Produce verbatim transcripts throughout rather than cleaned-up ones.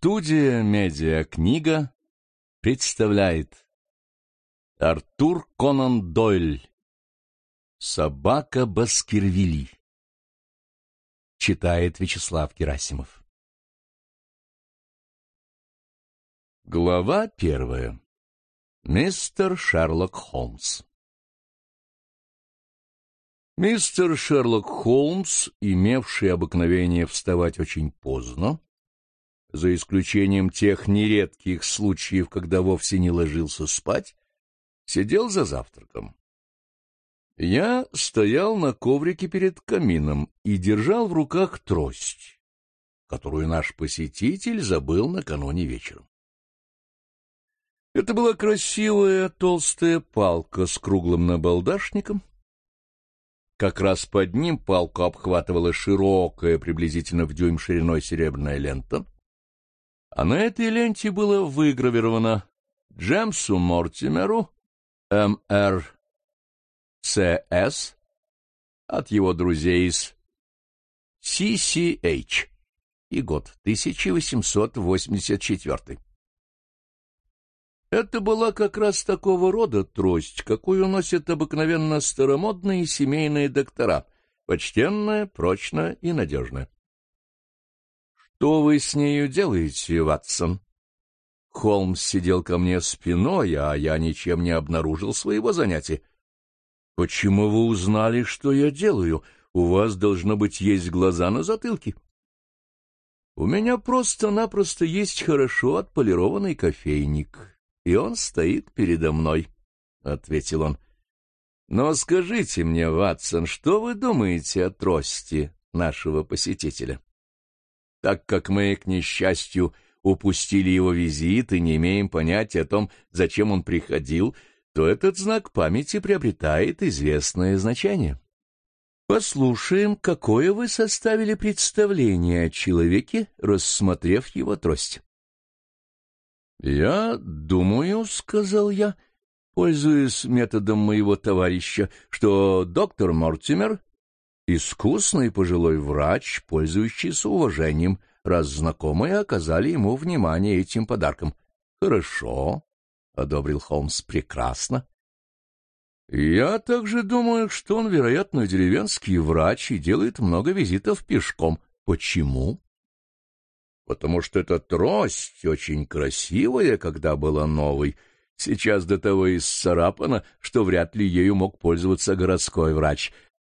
Студия «Медиакнига» представляет Артур Конан Дойль «Собака Баскервилей». Читает Вячеслав Герасимов. Глава первая. Мистер Шерлок Холмс. Мистер Шерлок Холмс, имевший обыкновение вставать очень поздно, за исключением тех нередких случаев, когда вовсе не ложился спать, сидел за завтраком. Я стоял на коврике перед камином и держал в руках трость, которую наш посетитель забыл накануне вечером. Это была красивая толстая палка с круглым набалдашником. Как раз под ним палку обхватывала широкая, приблизительно в дюйм шириной серебряная лента, а на этой ленте было выгравировано Джемсу Мортимеру, эм эр си эс, от его друзей из си си эйч, и год тысяча восемьсот восемьдесят четвёртый. Это была как раз такого рода трость, какую носят обыкновенно старомодные семейные доктора, почтенная, прочная и надежная. «Что вы с нею делаете, Ватсон?» Холмс сидел ко мне спиной, а я ничем не обнаружил своего занятия. «Почему вы узнали, что я делаю? У вас, должно быть, есть глаза на затылке». «У меня просто-напросто есть хорошо отполированный кофейник, и он стоит передо мной», — ответил он. «Но скажите мне, Ватсон, что вы думаете о трости нашего посетителя? Так как мы, к несчастью, упустили его визит и не имеем понятия о том, зачем он приходил, то этот знак памяти приобретает известное значение. Послушаем, какое вы составили представление о человеке, рассмотрев его трость». «Я думаю, — сказал я, пользуясь методом моего товарища, — что доктор Мортимер — искусный пожилой врач, пользующийся уважением, раз знакомые оказали ему внимание этим подарком». «Хорошо, — одобрил Холмс, — прекрасно. Я также думаю, что он, вероятно, деревенский врач и делает много визитов пешком. Почему? Потому что эта трость очень красивая, когда была новой. Сейчас до того исцарапана, что вряд ли ею мог пользоваться городской врач.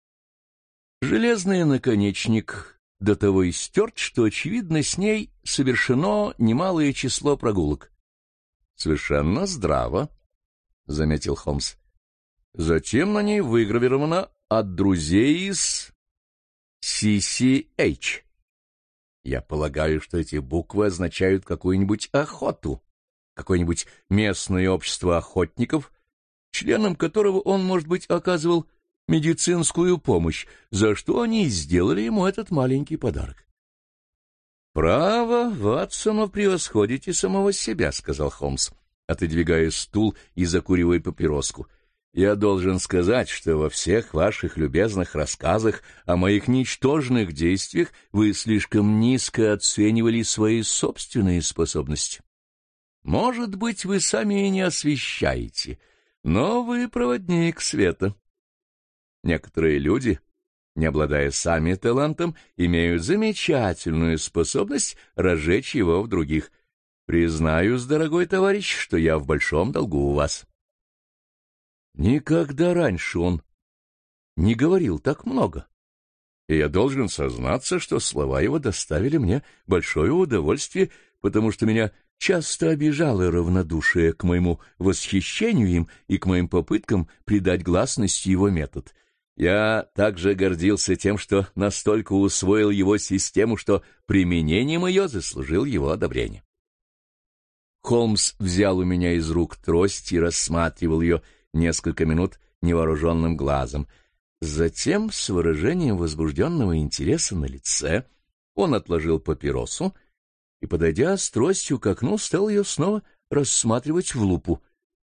Железный наконечник до того истерт, что, очевидно, с ней совершено немалое число прогулок. — Совершенно здраво, — заметил Холмс. Затем на ней выгравировано «От друзей из си си эйч». Я полагаю, что эти буквы означают какую-нибудь охоту, какое-нибудь местное общество охотников, членам которого он, может быть, оказывал медицинскую помощь, за что они сделали ему этот маленький подарок. «Право, Ватсон, превосходите самого себя», — сказал Холмс, отодвигая стул и закуривая папироску. «Я должен сказать, что во всех ваших любезных рассказах о моих ничтожных действиях вы слишком низко оценивали свои собственные способности. Может быть, вы сами и не освещаете, но вы проводник света. Некоторые люди, не обладая сами талантом, имеют замечательную способность разжечь его в других. Признаюсь, дорогой товарищ, что я в большом долгу у вас». Никогда раньше он не говорил так много, и я должен сознаться, что слова его доставили мне большое удовольствие, потому что меня часто обижало равнодушие к моему восхищению им и к моим попыткам придать гласности его метод. Я также гордился тем, что настолько усвоил его систему, что применением ее заслужил его одобрение. Холмс взял у меня из рук трость и рассматривал ее несколько минут невооруженным глазом. Затем, с выражением возбужденного интереса на лице, он отложил папиросу и, подойдя с тростью к окну, стал ее снова рассматривать в лупу.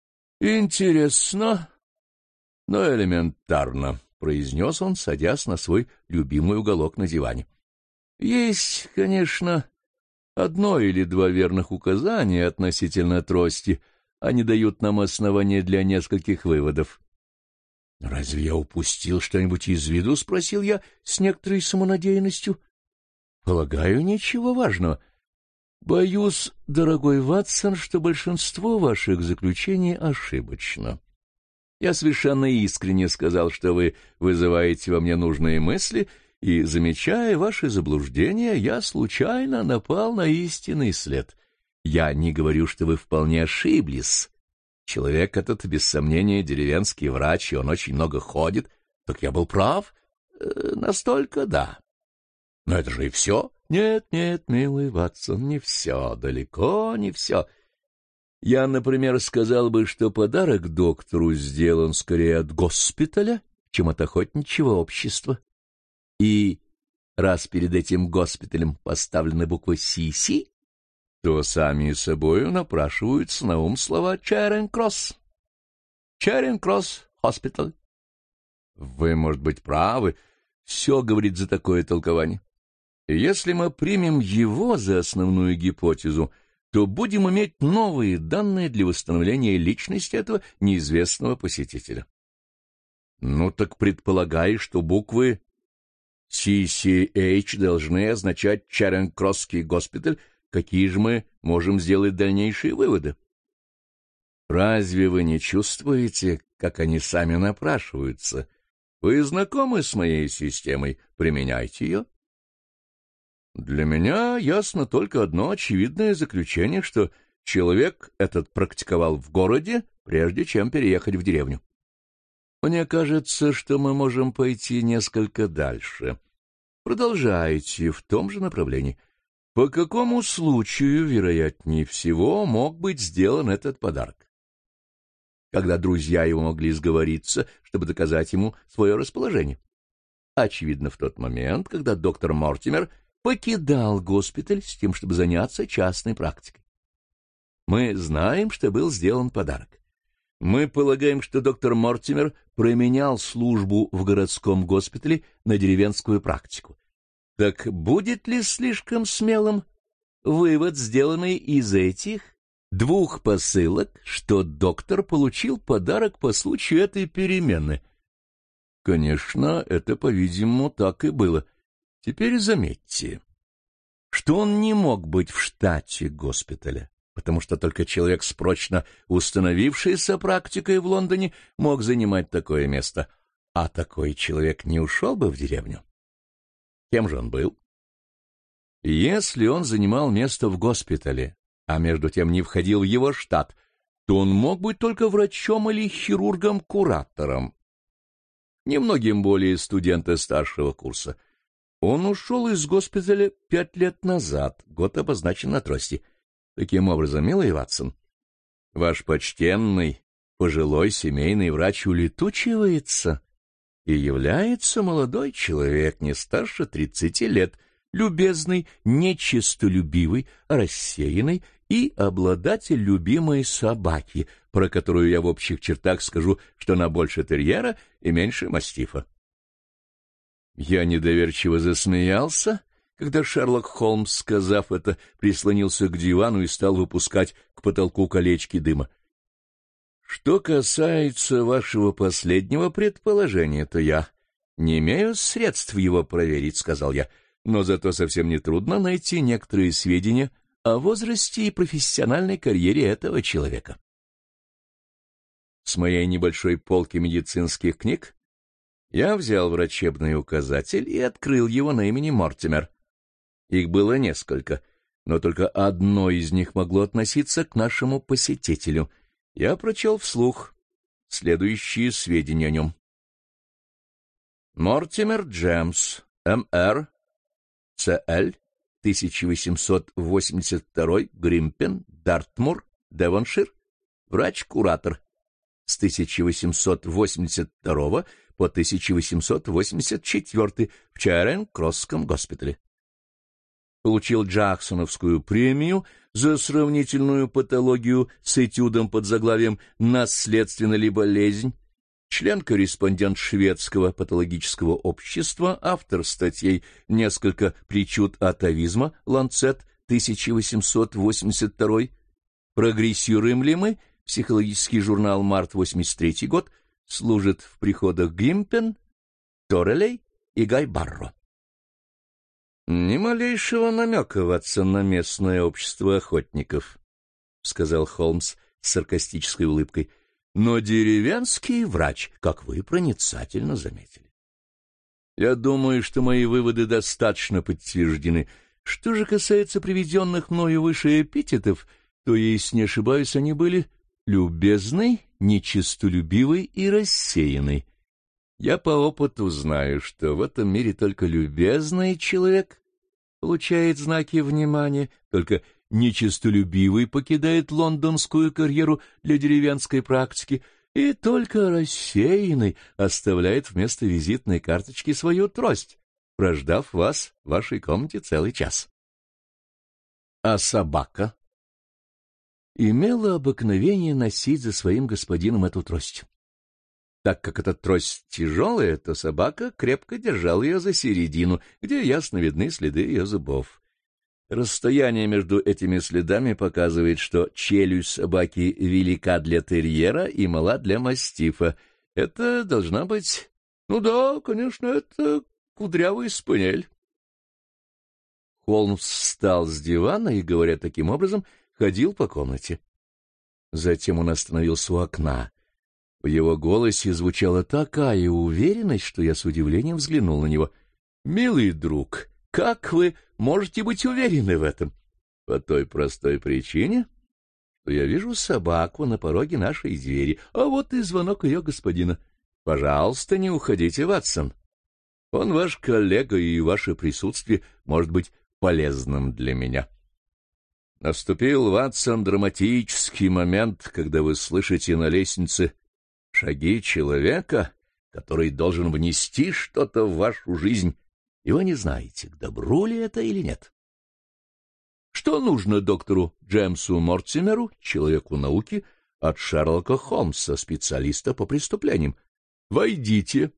«Интересно, но элементарно», — произнес он, садясь на свой любимый уголок на диване. «Есть, конечно, Одно или два верных указания относительно трости, они дают нам основания для нескольких выводов. — Разве я упустил что-нибудь из виду? — спросил я с некоторой самонадеянностью. — Полагаю, ничего важного. Боюсь, дорогой Ватсон, что большинство ваших заключений ошибочно. Я совершенно искренне сказал, что вы вызываете во мне нужные мысли, и, замечая ваши заблуждения, я случайно напал на истинный след. Я не говорю, что вы вполне ошиблись. Человек этот, без сомнения, деревенский врач, и он очень много ходит. Так я был прав? Э, настолько да. Но это же и все. Нет, нет, милый Ватсон, не все, далеко не все. Я, например, сказал бы, что подарок доктору сделан скорее от госпиталя, чем от охотничьего общества. И раз перед этим госпиталем поставлены буквы «Си-Си», то сами собою напрашиваются на ум слова «Чаринг-Кросс». «Чаринг-Кросс Хоспиталь». Вы, может быть, правы, все говорит за такое толкование. И если мы примем его за основную гипотезу, то будем иметь новые данные для восстановления личности этого неизвестного посетителя. Ну так предполагай, что буквы Си Си Эйч должны означать Чаринг-Кроссский госпиталь. Какие же мы можем сделать дальнейшие выводы? Разве вы не чувствуете, как они сами напрашиваются? Вы знакомы с моей системой, применяйте ее. Для меня ясно только одно очевидное заключение, что человек этот практиковал в городе, прежде чем переехать в деревню. Мне кажется, что мы можем пойти несколько дальше. Продолжайте в том же направлении. По какому случаю, вероятнее всего, мог быть сделан этот подарок? Когда друзья его могли сговориться, чтобы доказать ему свое расположение? Очевидно, в тот момент, когда доктор Мортимер покидал госпиталь с тем, чтобы заняться частной практикой. Мы знаем, что был сделан подарок. Мы полагаем, что доктор Мортимер променял службу в городском госпитале на деревенскую практику. Так будет ли слишком смелым вывод, сделанный из этих двух посылок, что доктор получил подарок по случаю этой перемены? Конечно, это, по-видимому, так и было. Теперь заметьте, что он не мог быть в штате госпиталя, потому что только человек с прочно установившейся практикой в Лондоне мог занимать такое место, а такой человек не ушел бы в деревню. Кем же он был? Если он занимал место в госпитале, а между тем не входил в его штат, то он мог быть только врачом или хирургом-куратором. Немногим более студента старшего курса. Он ушел из госпиталя пять лет назад, год обозначен на трости. Таким образом, милый Ватсон, ваш почтенный, пожилой семейный врач улетучивается, и является молодой человек не старше тридцати лет, любезный, нечистолюбивый, рассеянный и обладатель любимой собаки, про которую я в общих чертах скажу, что она больше терьера и меньше мастифа. Я недоверчиво засмеялся, когда Шерлок Холмс, сказав это, прислонился к дивану и стал выпускать к потолку колечки дыма. Что касается вашего последнего предположения, то я не имею средств его проверить, — сказал я, — но зато совсем нетрудно найти некоторые сведения о возрасте и профессиональной карьере этого человека. С моей небольшой полки медицинских книг я взял врачебный указатель и открыл его на имени Мортимер. Их было несколько, но только одно из них могло относиться к нашему посетителю. Я прочел вслух следующие сведения о нем. Мортимер Джемс, М Р, Ц Л, тысяча восемьсот восемьдесят второй, Гримпен, Дартмур, Девоншир, врач-куратор, с тысяча восемьсот восемьдесят второго по тысяча восемьсот восемьдесят четвёртый в Чаринг-Кроссском госпитале. Получил Джексоновскую премию за сравнительную патологию с этюдом под заглавием «Наследственно ли болезнь», член-корреспондент шведского патологического общества, автор статей «Несколько причуд атовизма», Ланцет, тысяча восемьсот восемьдесят второй. Прогрессируем ли мы? Психологический журнал «Март», восемьдесят третий год. Служит в приходах Гимпен, Торрелей и Гай Барро. «Ни малейшего намека, Ватсон, на местное общество охотников», — сказал Холмс с саркастической улыбкой. «Но деревенский врач, как вы проницательно заметили. Я думаю, что мои выводы достаточно подтверждены. Что же касается приведенных мною выше эпитетов, то, если не ошибаюсь, они были любезный, нечестолюбивый и рассеянный. Я по опыту знаю, что в этом мире только любезный человек получает знаки внимания, только нечестолюбивый покидает лондонскую карьеру для деревенской практики, и только рассеянный оставляет вместо визитной карточки свою трость, прождав вас в вашей комнате целый час. А собака имела обыкновение носить за своим господином эту трость. Так как эта трость тяжелая, то собака крепко держала ее за середину, где ясно видны следы ее зубов. Расстояние между этими следами показывает, что челюсть собаки велика для терьера и мала для мастифа. Это должна быть... Ну да, конечно, это кудрявый спаниель. Холмс встал с дивана и, говоря таким образом, ходил по комнате. Затем он остановился у окна. В его голосе звучала такая уверенность, что я с удивлением взглянул на него. «Милый друг, как вы можете быть уверены в этом?» «По той простой причине, что я вижу собаку на пороге нашей двери, а вот и звонок ее господина. Пожалуйста, не уходите, Ватсон. Он ваш коллега, и ваше присутствие может быть полезным для меня». Наступил, Ватсон, драматический момент, когда вы слышите на лестнице шаги человека, который должен внести что-то в вашу жизнь, и вы не знаете, к добру ли это или нет. Что нужно доктору Джемсу Мортимеру, человеку науки, от Шерлока Холмса, специалиста по преступлениям? Войдите.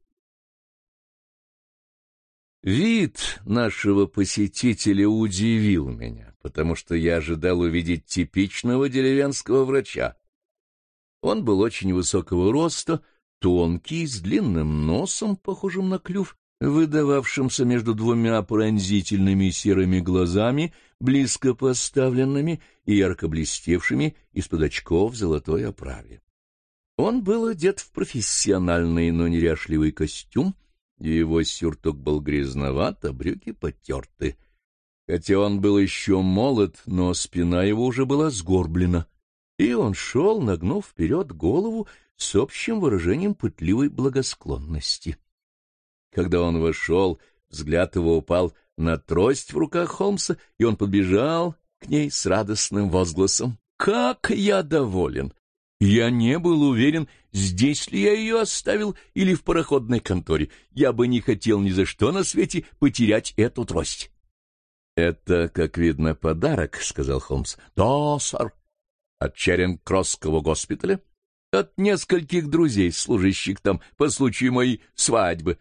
Вид нашего посетителя удивил меня, потому что я ожидал увидеть типичного деревенского врача. Он был очень высокого роста, тонкий, с длинным носом, похожим на клюв, выдававшимся между двумя пронзительными серыми глазами, близко поставленными и ярко блестевшими из-под очков в золотой оправе. Он был одет в профессиональный, но неряшливый костюм, и его сюртук был грязноват, а брюки потерты. Хотя он был еще молод, но спина его уже была сгорблена, и он шел, нагнув вперед голову с общим выражением пытливой благосклонности. Когда он вошел, взгляд его упал на трость в руках Холмса, и он подбежал к ней с радостным возгласом. «Как я доволен! Я не был уверен, здесь ли я ее оставил или в пароходной конторе. Я бы не хотел ни за что на свете потерять эту трость». «Это, как видно, подарок», — сказал Холмс. «Да, сэр. От Черинг-Кроссского госпиталя? От нескольких друзей, служащих там по случаю моей свадьбы».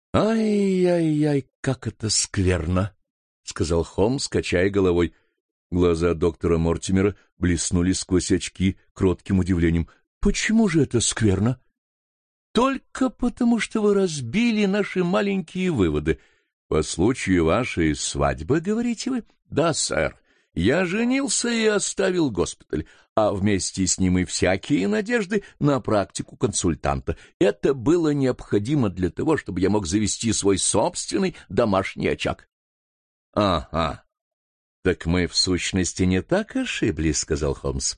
«Ай-яй-яй, как это скверно», — сказал Холмс, качая головой. Глаза доктора Мортимера блеснули сквозь очки кротким удивлением. «Почему же это скверно?» «Только потому, что вы разбили наши маленькие выводы. По случаю вашей свадьбы, говорите вы?» «Да, сэр. Я женился и оставил госпиталь, а вместе с ним и всякие надежды на практику консультанта. Это было необходимо для того, чтобы я мог завести свой собственный домашний очаг». «Ага. Так мы, в сущности, не так ошиблись», — сказал Холмс.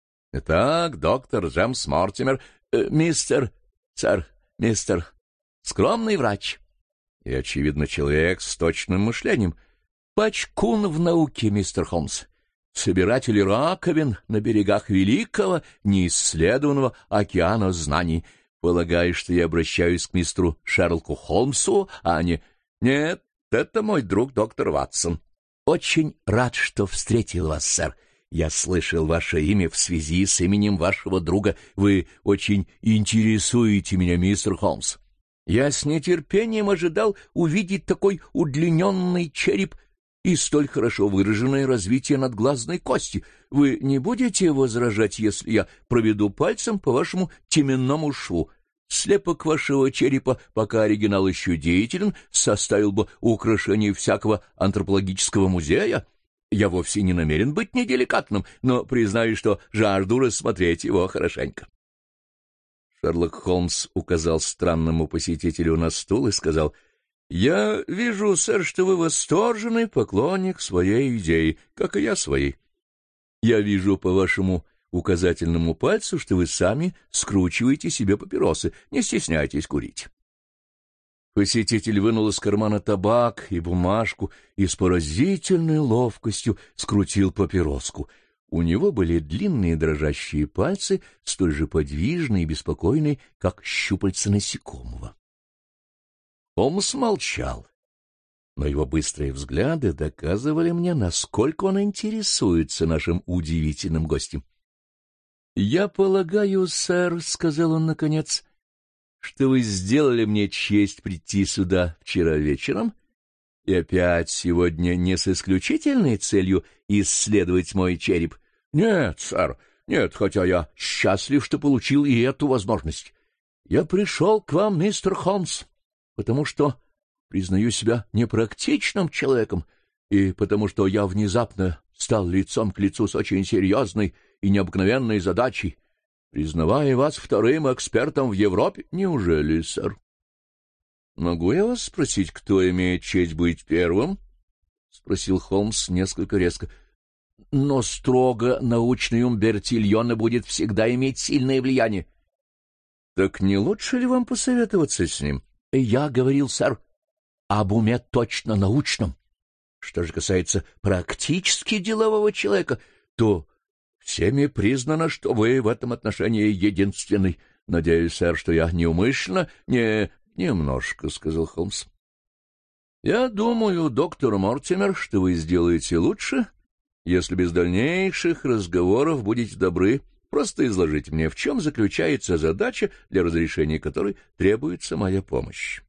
«Итак, доктор Джемс Мортимер, э, мистер, сэр, мистер, скромный врач и, очевидно, человек с точным мышлением, пачкун в науке, мистер Холмс, собиратель раковин на берегах великого, неисследованного океана знаний. Полагаю, что я обращаюсь к мистеру Шерлоку Холмсу, а не... Нет, это мой друг доктор Ватсон. Очень рад, что встретил вас, сэр. Я слышал ваше имя в связи с именем вашего друга. Вы очень интересуете меня, мистер Холмс. Я с нетерпением ожидал увидеть такой удлиненный череп и столь хорошо выраженное развитие надглазной кости. Вы не будете возражать, если я проведу пальцем по вашему теменному шву? Слепок вашего черепа, пока оригинал еще деятелен, составил бы украшение всякого антропологического музея. Я вовсе не намерен быть неделикатным, но признаю, что жажду рассмотреть его хорошенько. Шерлок Холмс указал странному посетителю на стул и сказал: «Я вижу, сэр, что вы восторженный поклонник своей идеи, как и я своей. Я вижу по вашему указательному пальцу, что вы сами скручиваете себе папиросы. Не стесняйтесь курить». Посетитель вынул из кармана табак и бумажку и с поразительной ловкостью скрутил папироску. У него были длинные дрожащие пальцы, столь же подвижные и беспокойные, как щупальца насекомого. Холмс молчал, но его быстрые взгляды доказывали мне, насколько он интересуется нашим удивительным гостем. — Я полагаю, сэр, — сказал он наконец, — что вы сделали мне честь прийти сюда вчера вечером и опять сегодня не с исключительной целью исследовать мой череп. — Нет, сэр, нет, хотя я счастлив, что получил и эту возможность. Я пришел к вам, мистер Холмс, потому что признаю себя непрактичным человеком, и потому что я внезапно стал лицом к лицу с очень серьезной и необыкновенной задачей, признавая вас вторым экспертом в Европе. Неужели, сэр? Могу я вас спросить, кто имеет честь быть первым? — спросил Холмс несколько резко. — Но строго научный ум Бертильона будет всегда иметь сильное влияние. — Так не лучше ли вам посоветоваться с ним? — Я говорил, сэр, об уме точно научном. Что же касается практически делового человека, то всеми признано, что вы в этом отношении единственный. Надеюсь, сэр, что я неумышленно не... — Немножко, — сказал Холмс. — Я думаю, доктор Мортимер, что вы сделаете лучше, если без дальнейших разговоров будете добры просто изложить мне, в чем заключается задача, для разрешения которой требуется моя помощь.